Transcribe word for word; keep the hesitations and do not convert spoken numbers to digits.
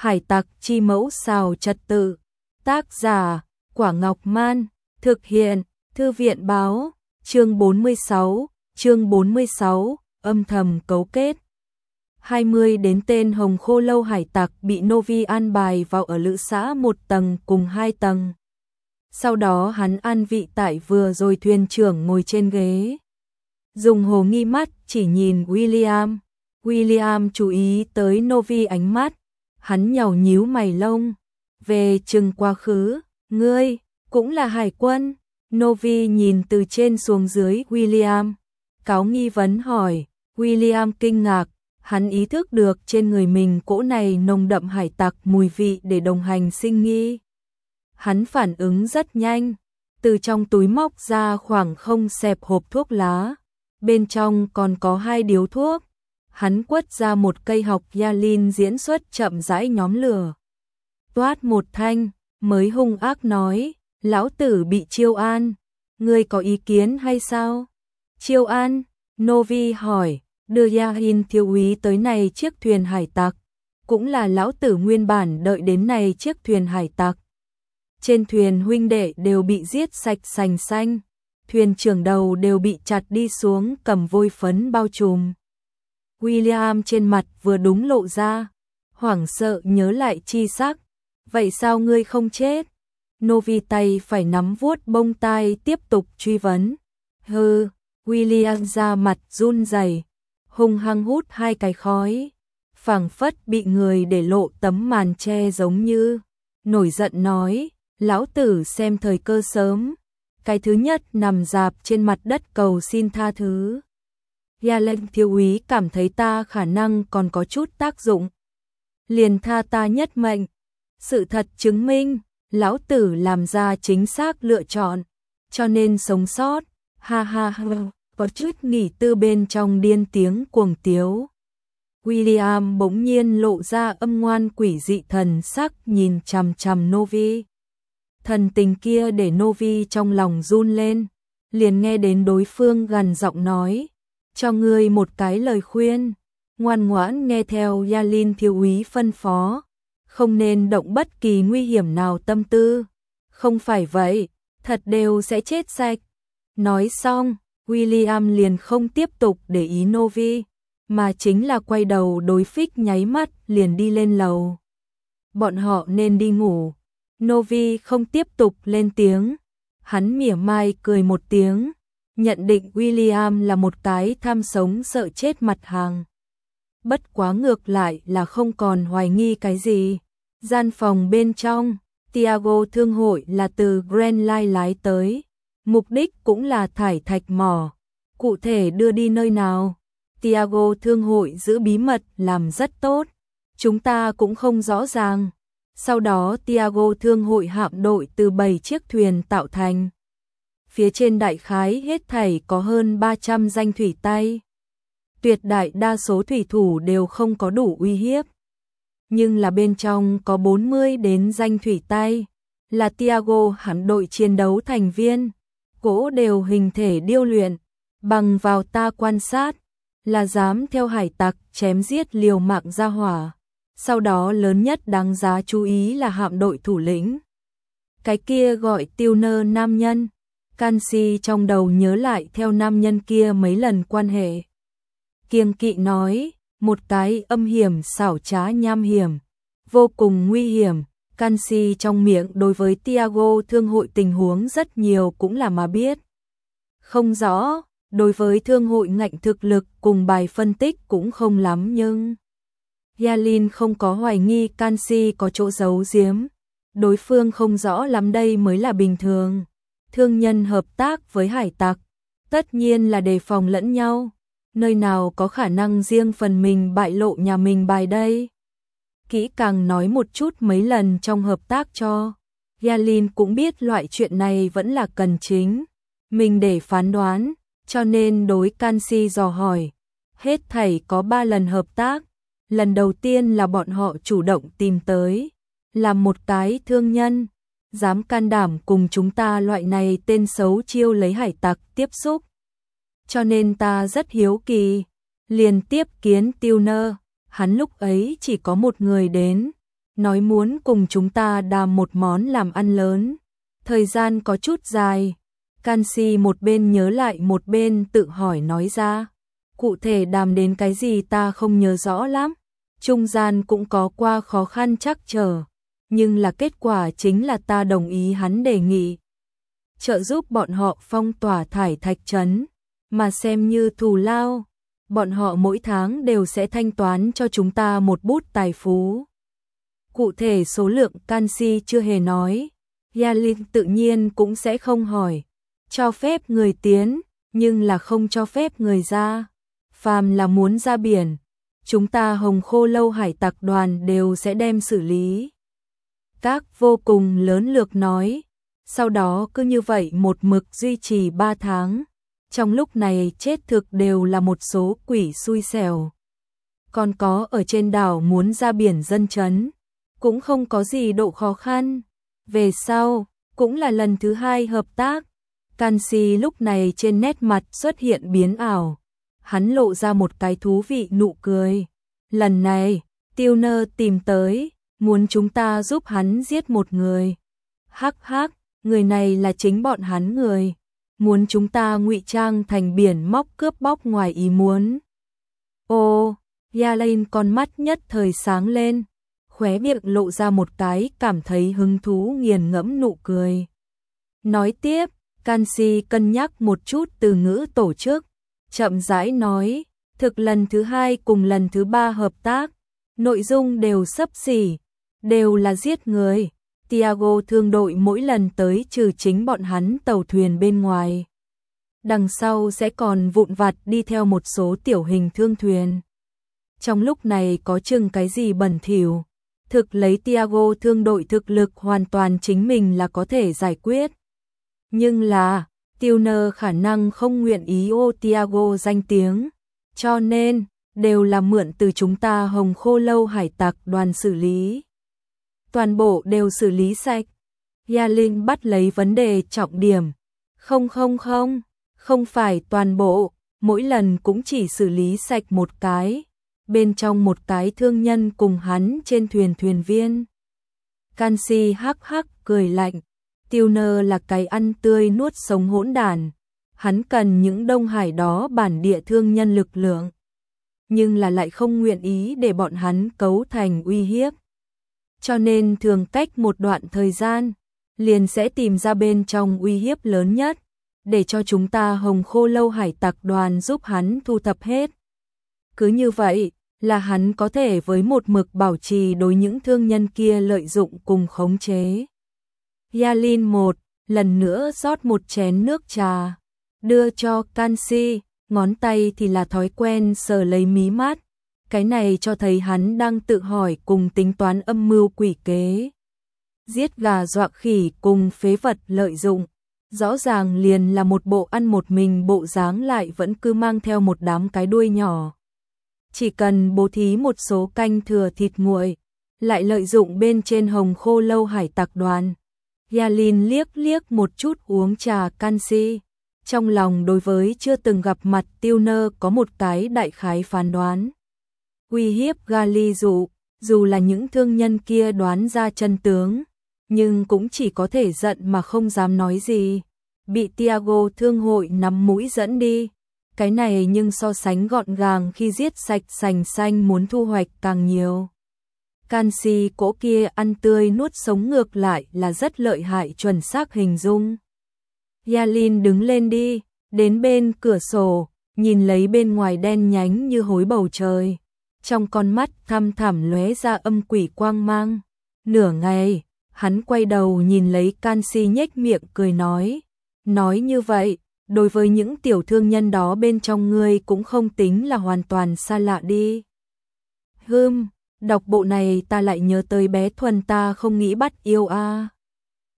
Hải tặc chi mẫu xào trật tự. Tác giả Quả Ngọc Man. Thực hiện Thư viện Báo. Chương bốn mươi sáu. Chương bốn mươi sáu. Âm thầm cấu kết. hai mươi đến tên Hồng Khô Lâu hải tặc bị Novi an bài vào ở lữ xã một tầng cùng hai tầng. Sau đó hắn an vị tại vừa rồi thuyền trưởng ngồi trên ghế. Dùng hồ nghi mắt chỉ nhìn William. William chú ý tới Novi ánh mắt. Hắn nhàu nhíu mày lông. Về chừng quá khứ, ngươi, cũng là hải quân. Novi nhìn từ trên xuống dưới William. Cáo nghi vấn hỏi. William kinh ngạc. Hắn ý thức được trên người mình cỗ này nồng đậm hải tặc mùi vị để đồng hành sinh nghi. Hắn phản ứng rất nhanh. Từ trong túi móc ra khoảng không xẹp hộp thuốc lá. Bên trong còn có hai điếu thuốc. Hắn quất ra một cây học Yalin diễn xuất chậm rãi nhóm lửa. Toát một thanh, mới hung ác nói, lão tử bị chiêu an. Ngươi có ý kiến hay sao? Chiêu an? Novi hỏi, đưa Yahin thiếu úy tới này chiếc thuyền hải tặc. Cũng là lão tử nguyên bản đợi đến này chiếc thuyền hải tặc. Trên thuyền huynh đệ đều bị giết sạch sành xanh. Thuyền trưởng đầu đều bị chặt đi xuống cầm vôi phấn bao trùm. William trên mặt vừa đúng lộ ra, hoảng sợ nhớ lại chi sắc. Vậy sao ngươi không chết? Novi tay phải nắm vuốt bông tai tiếp tục truy vấn. Hừ, William ra mặt run rẩy, hung hăng hút hai cái khói, phảng phất bị người để lộ tấm màn che giống như. Nổi giận nói, lão tử xem thời cơ sớm. Cái thứ nhất nằm dạp trên mặt đất cầu xin tha thứ. Yalin thiếu úy cảm thấy ta khả năng còn có chút tác dụng. Liền tha ta nhất mệnh. Sự thật chứng minh, lão tử làm ra chính xác lựa chọn, cho nên sống sót. Ha ha ha, có chút nghỉ tư bên trong điên tiếng cuồng tiếu. William bỗng nhiên lộ ra âm ngoan quỷ dị thần sắc nhìn chằm chằm Novi. Thần tình kia để Novi trong lòng run lên, liền nghe đến đối phương gằn giọng nói, cho ngươi một cái lời khuyên, ngoan ngoãn nghe theo Yalin thiếu úy phân phó, không nên động bất kỳ nguy hiểm nào tâm tư, không phải vậy, thật đều sẽ chết sạch. Nói xong, William liền không tiếp tục để ý Novi, mà chính là quay đầu đối Phích nháy mắt liền đi lên lầu. Bọn họ nên đi ngủ. Novi không tiếp tục lên tiếng, hắn mỉa mai cười một tiếng, nhận định William là một cái tham sống sợ chết mặt hàng. Bất quá ngược lại là không còn hoài nghi cái gì. Gian phòng bên trong, Tiago thương hội là từ Grand Line lái tới, mục đích cũng là thải thạch mỏ. Cụ thể đưa đi nơi nào, Tiago thương hội giữ bí mật làm rất tốt, chúng ta cũng không rõ ràng. Sau đó Tiago thương hội hạm đội từ bảy chiếc thuyền tạo thành. Phía trên đại khái hết thảy có hơn ba trăm danh thủy tay. Tuyệt đại đa số thủy thủ đều không có đủ uy hiếp. Nhưng là bên trong có bốn mươi đến danh thủy tay, là Tiago hạm đội chiến đấu thành viên. Cỗ đều hình thể điêu luyện, bằng vào ta quan sát, là dám theo hải tặc chém giết liều mạng ra hỏa. Sau đó lớn nhất đáng giá chú ý là hạm đội thủ lĩnh. Cái kia gọi Tiêu Nơ nam nhân. Canxi trong đầu nhớ lại theo nam nhân kia mấy lần quan hệ. Kiêng kỵ nói, một cái âm hiểm xảo trá nham hiểm, vô cùng nguy hiểm. Canxi trong miệng đối với Tiago thương hội tình huống rất nhiều cũng là mà biết. Không rõ, đối với thương hội ngạnh thực lực cùng bài phân tích cũng không lắm nhưng... Yalin không có hoài nghi Canxi có chỗ giấu giếm. Đối phương không rõ lắm đây mới là bình thường. Thương nhân hợp tác với hải tặc, tất nhiên là đề phòng lẫn nhau. Nơi nào có khả năng riêng phần mình bại lộ nhà mình bài đây. Kỹ càng nói một chút mấy lần trong hợp tác cho. Yalin cũng biết loại chuyện này vẫn là cần chính mình để phán đoán, cho nên đối Canxi dò hỏi. Hết thảy có ba lần hợp tác. Lần đầu tiên là bọn họ chủ động tìm tới, làm một cái thương nhân, dám can đảm cùng chúng ta loại này tên xấu chiêu lấy hải tặc tiếp xúc. Cho nên ta rất hiếu kỳ, liền tiếp kiến Tiêu Nơ, hắn lúc ấy chỉ có một người đến, nói muốn cùng chúng ta đàm một món làm ăn lớn. Thời gian có chút dài, Canxi một bên nhớ lại một bên tự hỏi nói ra. Cụ thể đàm đến cái gì ta không nhớ rõ lắm, trung gian cũng có qua khó khăn trắc trở, nhưng là kết quả chính là ta đồng ý hắn đề nghị. Trợ giúp bọn họ phong tỏa thải thạch trấn, mà xem như thù lao, bọn họ mỗi tháng đều sẽ thanh toán cho chúng ta một bút tài phú. Cụ thể số lượng Canxi chưa hề nói, Yalin tự nhiên cũng sẽ không hỏi. Cho phép người tiến, nhưng là không cho phép người ra. Phàm là muốn ra biển, chúng ta Hồng Khô Lâu Hải Tặc đoàn đều sẽ đem xử lý. Các vô cùng lớn lược nói, sau đó cứ như vậy một mực duy trì ba tháng. Trong lúc này chết thực đều là một số quỷ xui xẻo. Còn có ở trên đảo muốn ra biển dân chấn, cũng không có gì độ khó khăn. Về sau, cũng là lần thứ hai hợp tác. Canxi lúc này trên nét mặt xuất hiện biến ảo. Hắn lộ ra một cái thú vị nụ cười. Lần này, Tiêu Nơ tìm tới, muốn chúng ta giúp hắn giết một người. Hắc hắc, người này là chính bọn hắn người. Muốn chúng ta ngụy trang thành biển móc cướp bóc ngoài ý muốn. Ô, Yalin con mắt nhất thời sáng lên, khóe miệng lộ ra một cái cảm thấy hứng thú nghiền ngẫm nụ cười. Nói tiếp, Canxi cân nhắc một chút từ ngữ tổ chức, chậm rãi nói, thực lần thứ hai cùng lần thứ ba hợp tác, nội dung đều xấp xỉ, đều là giết người. Tiago thương đội mỗi lần tới trừ chính bọn hắn tàu thuyền bên ngoài, đằng sau sẽ còn vụn vặt đi theo một số tiểu hình thương thuyền. Trong lúc này có chừng cái gì bẩn thỉu, thực lấy Tiago thương đội thực lực hoàn toàn chính mình là có thể giải quyết. Nhưng là, Tiêu Nơ khả năng không nguyện ý ô Tiago danh tiếng, cho nên, đều là mượn từ chúng ta Hồng Khô Lâu Hải Tặc đoàn xử lý. Toàn bộ đều xử lý sạch. Yalin bắt lấy vấn đề trọng điểm. Không không không, không phải toàn bộ, mỗi lần cũng chỉ xử lý sạch một cái. Bên trong một cái thương nhân cùng hắn trên thuyền thuyền viên. Canxi hắc hắc cười lạnh. Tiêu Nơ là cái ăn tươi nuốt sống hỗn đản. Hắn cần những Đông Hải đó bản địa thương nhân lực lượng. Nhưng là lại không nguyện ý để bọn hắn cấu thành uy hiếp. Cho nên thường cách một đoạn thời gian, liền sẽ tìm ra bên trong uy hiếp lớn nhất, để cho chúng ta Hồng Khô Lâu Hải Tặc đoàn giúp hắn thu thập hết. Cứ như vậy, là hắn có thể với một mực bảo trì đối những thương nhân kia lợi dụng cùng khống chế. Yalin một, lần nữa rót một chén nước trà, đưa cho Canxi, ngón tay thì là thói quen sờ lấy mí mắt. Cái này cho thấy hắn đang tự hỏi cùng tính toán âm mưu quỷ kế. Giết gà dọa khỉ cùng phế vật lợi dụng. Rõ ràng liền là một bộ ăn một mình bộ dáng lại vẫn cứ mang theo một đám cái đuôi nhỏ. Chỉ cần bố thí một số canh thừa thịt nguội, lại lợi dụng bên trên Hồng Khô Lâu Hải Tặc đoàn. Yalin liếc liếc một chút uống trà Canxi. Trong lòng đối với chưa từng gặp mặt Tiêu Nơ có một cái đại khái phán đoán. Uy hiếp Gali dụ, dù là những thương nhân kia đoán ra chân tướng, nhưng cũng chỉ có thể giận mà không dám nói gì. Bị Tiago thương hội nắm mũi dẫn đi. Cái này nhưng so sánh gọn gàng khi giết sạch sành xanh muốn thu hoạch càng nhiều. Canxi cỗ kia ăn tươi nuốt sống ngược lại là rất lợi hại chuẩn xác hình dung. Yalin đứng lên đi, đến bên cửa sổ, nhìn lấy bên ngoài đen nhánh như hối bầu trời. Trong con mắt thăm thẳm lóe ra âm quỷ quang mang. Nửa ngày, hắn quay đầu nhìn lấy Canxi nhếch miệng cười nói. Nói như vậy, đối với những tiểu thương nhân đó bên trong ngươi cũng không tính là hoàn toàn xa lạ đi. Hừm, đọc bộ này ta lại nhớ tới bé Thuần ta không nghĩ bắt yêu a. À.